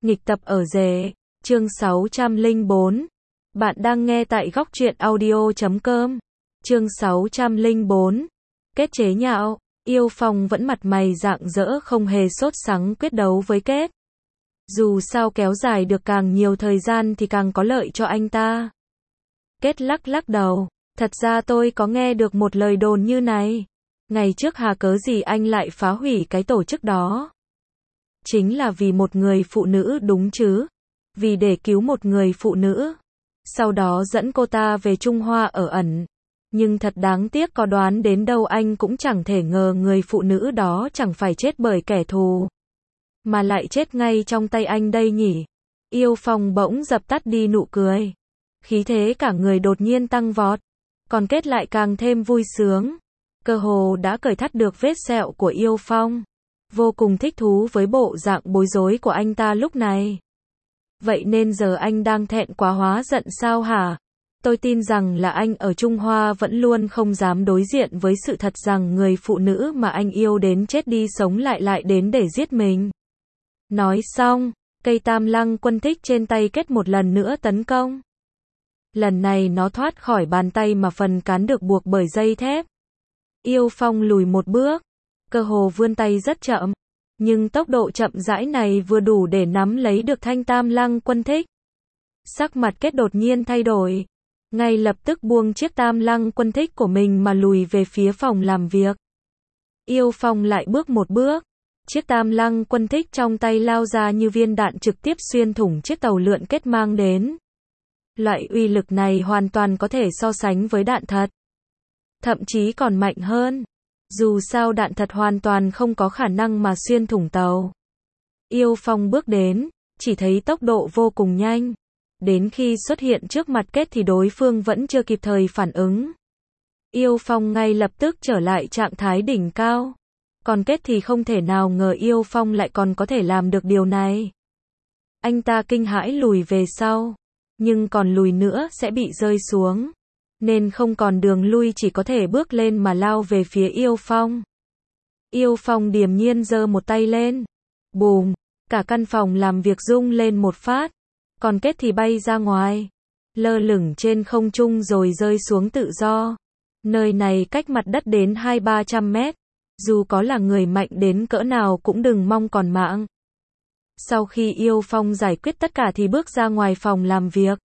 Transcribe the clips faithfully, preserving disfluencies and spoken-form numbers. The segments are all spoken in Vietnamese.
Nghịch tập ở rể, chương sáu trăm lẻ bốn. Bạn đang nghe tại góc truyện audio chấm com. Chương sáu trăm lẻ bốn. Kết chế nhạo, Yêu Phong vẫn mặt mày rạng rỡ không hề sốt sắng quyết đấu với Kết. Dù sao kéo dài được càng nhiều thời gian thì càng có lợi cho anh ta. Kết lắc lắc đầu, thật ra tôi có nghe được một lời đồn như này. Ngày trước hà cớ gì anh lại phá hủy cái tổ chức đó? Chính là vì một người phụ nữ đúng chứ? Vì để cứu một người phụ nữ. Sau đó dẫn cô ta về Trung Hoa ở ẩn. Nhưng thật đáng tiếc, có đoán đến đâu anh cũng chẳng thể ngờ người phụ nữ đó chẳng phải chết bởi kẻ thù, mà lại chết ngay trong tay anh đây nhỉ. Yêu Phong bỗng dập tắt đi nụ cười. Khí thế cả người đột nhiên tăng vọt. Còn Kết lại càng thêm vui sướng. Cơ hồ đã cởi thắt được vết sẹo của Yêu Phong. Vô cùng thích thú với bộ dạng bối rối của anh ta lúc này. Vậy nên giờ anh đang thẹn quá hóa giận sao hả? Tôi tin rằng là anh ở Trung Hoa vẫn luôn không dám đối diện với sự thật rằng người phụ nữ mà anh yêu đến chết đi sống lại lại đến để giết mình. Nói xong, cây tam lăng quân thích trên tay Kết một lần nữa tấn công. Lần này nó thoát khỏi bàn tay mà phần cán được buộc bởi dây thép. Yêu Phong lùi một bước, cơ hồ vươn tay rất chậm, nhưng tốc độ chậm rãi này vừa đủ để nắm lấy được thanh tam lăng quân thích. Sắc mặt Kết đột nhiên thay đổi, ngay lập tức buông chiếc tam lăng quân thích của mình mà lùi về phía phòng làm việc. Yêu Phong lại bước một bước, chiếc tam lăng quân thích trong tay lao ra như viên đạn trực tiếp xuyên thủng chiếc tàu lượn Kết mang đến. Loại uy lực này hoàn toàn có thể so sánh với đạn thật. Thậm chí còn mạnh hơn. Dù sao đạn thật hoàn toàn không có khả năng mà xuyên thủng tàu. Yêu Phong bước đến, chỉ thấy tốc độ vô cùng nhanh. Đến khi xuất hiện trước mặt Kết thì đối phương vẫn chưa kịp thời phản ứng. Yêu Phong ngay lập tức trở lại trạng thái đỉnh cao. Còn Kết thì không thể nào ngờ Yêu Phong lại còn có thể làm được điều này. Anh ta kinh hãi lùi về sau. Nhưng còn lùi nữa sẽ bị rơi xuống. Nên không còn đường lui, chỉ có thể bước lên mà lao về phía Yêu Phong. Yêu Phong điềm nhiên giơ một tay lên. Bùm, cả căn phòng làm việc rung lên một phát. Còn Kết thì bay ra ngoài, lơ lửng trên không trung rồi rơi xuống tự do. Nơi này cách mặt đất đến hai ba trăm mét. Dù có là người mạnh đến cỡ nào cũng đừng mong còn mạng. Sau khi Yêu Phong giải quyết tất cả thì bước ra ngoài phòng làm việc.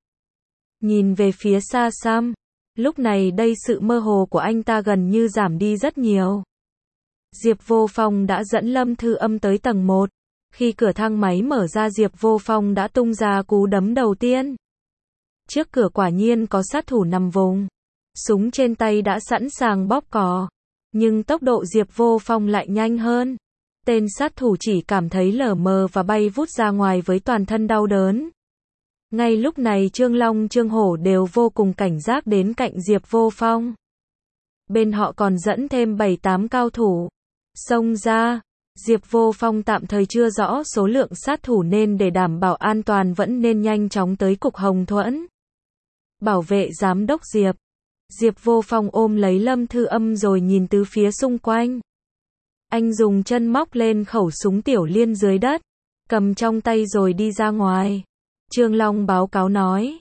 Nhìn về phía xa xăm. Lúc này đây sự mơ hồ của anh ta gần như giảm đi rất nhiều. Diệp Vô Phong đã dẫn Lâm Thư Âm tới tầng một. Khi cửa thang máy mở ra, Diệp Vô Phong đã tung ra cú đấm đầu tiên. Trước cửa quả nhiên có sát thủ nằm vùng. Súng trên tay đã sẵn sàng bóp cò. Nhưng tốc độ Diệp Vô Phong lại nhanh hơn. Tên sát thủ chỉ cảm thấy lờ mờ và bay vút ra ngoài với toàn thân đau đớn. Ngay lúc này Trương Long, Trương Hổ đều vô cùng cảnh giác đến cạnh Diệp Vô Phong. Bên họ còn dẫn thêm bảy tám cao thủ. Xông ra, Diệp Vô Phong tạm thời chưa rõ số lượng sát thủ nên để đảm bảo an toàn vẫn nên nhanh chóng tới cục Hồng Thuẫn. Bảo vệ giám đốc Diệp. Diệp Vô Phong ôm lấy Lâm Thư Âm rồi nhìn tứ phía xung quanh. Anh dùng chân móc lên khẩu súng tiểu liên dưới đất, cầm trong tay rồi đi ra ngoài. Trương Long báo cáo nói.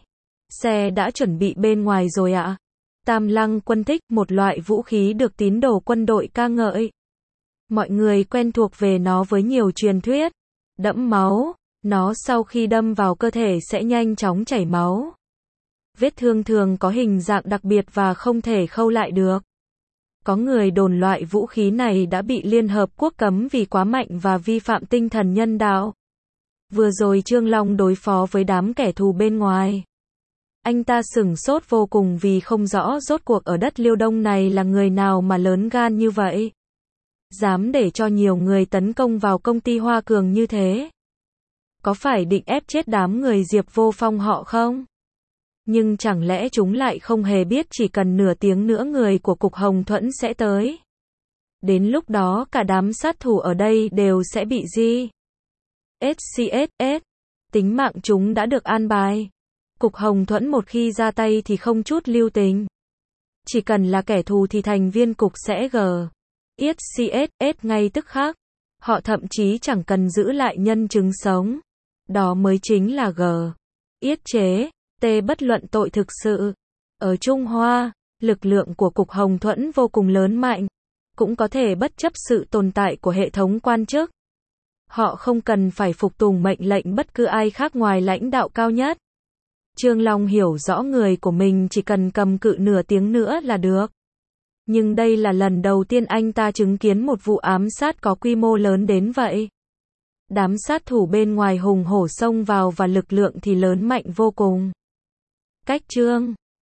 Xe đã chuẩn bị bên ngoài rồi ạ. Tam lăng quân thích, một loại vũ khí được tín đồ quân đội ca ngợi. Mọi người quen thuộc về nó với nhiều truyền thuyết. Đẫm máu, nó sau khi đâm vào cơ thể sẽ nhanh chóng chảy máu. Vết thương thường có hình dạng đặc biệt và không thể khâu lại được. Có người đồn loại vũ khí này đã bị Liên Hợp Quốc cấm vì quá mạnh và vi phạm tinh thần nhân đạo. Vừa rồi Trương Long đối phó với đám kẻ thù bên ngoài. Anh ta sửng sốt vô cùng vì không rõ rốt cuộc ở đất Liêu Đông này là người nào mà lớn gan như vậy. Dám để cho nhiều người tấn công vào công ty Hoa Cường như thế. Có phải định ép chết đám người Diệp Vô Phong họ không? Nhưng chẳng lẽ chúng lại không hề biết chỉ cần nửa tiếng nữa người của cục Hồng Thuẫn sẽ tới. Đến lúc đó cả đám sát thủ ở đây đều sẽ bị gì? ét xê ét ét, tính mạng chúng đã được an bài. Cục Hồng Thuẫn một khi ra tay thì không chút lưu tình. Chỉ cần là kẻ thù thì thành viên cục sẽ gờ. ét xê ét ét ngay tức khắc. Họ thậm chí chẳng cần giữ lại nhân chứng sống. Đó mới chính là G. Yết chế, T bất luận tội thực sự. Ở Trung Hoa, lực lượng của Cục Hồng Thuẫn vô cùng lớn mạnh, cũng có thể bất chấp sự tồn tại của hệ thống quan chức. Họ không cần phải phục tùng mệnh lệnh bất cứ ai khác ngoài lãnh đạo cao nhất. Trương Long hiểu rõ người của mình chỉ cần cầm cự nửa tiếng nữa là được. Nhưng đây là lần đầu tiên anh ta chứng kiến một vụ ám sát có quy mô lớn đến vậy. Đám sát thủ bên ngoài hùng hổ xông vào và lực lượng thì lớn mạnh vô cùng. Cách Trương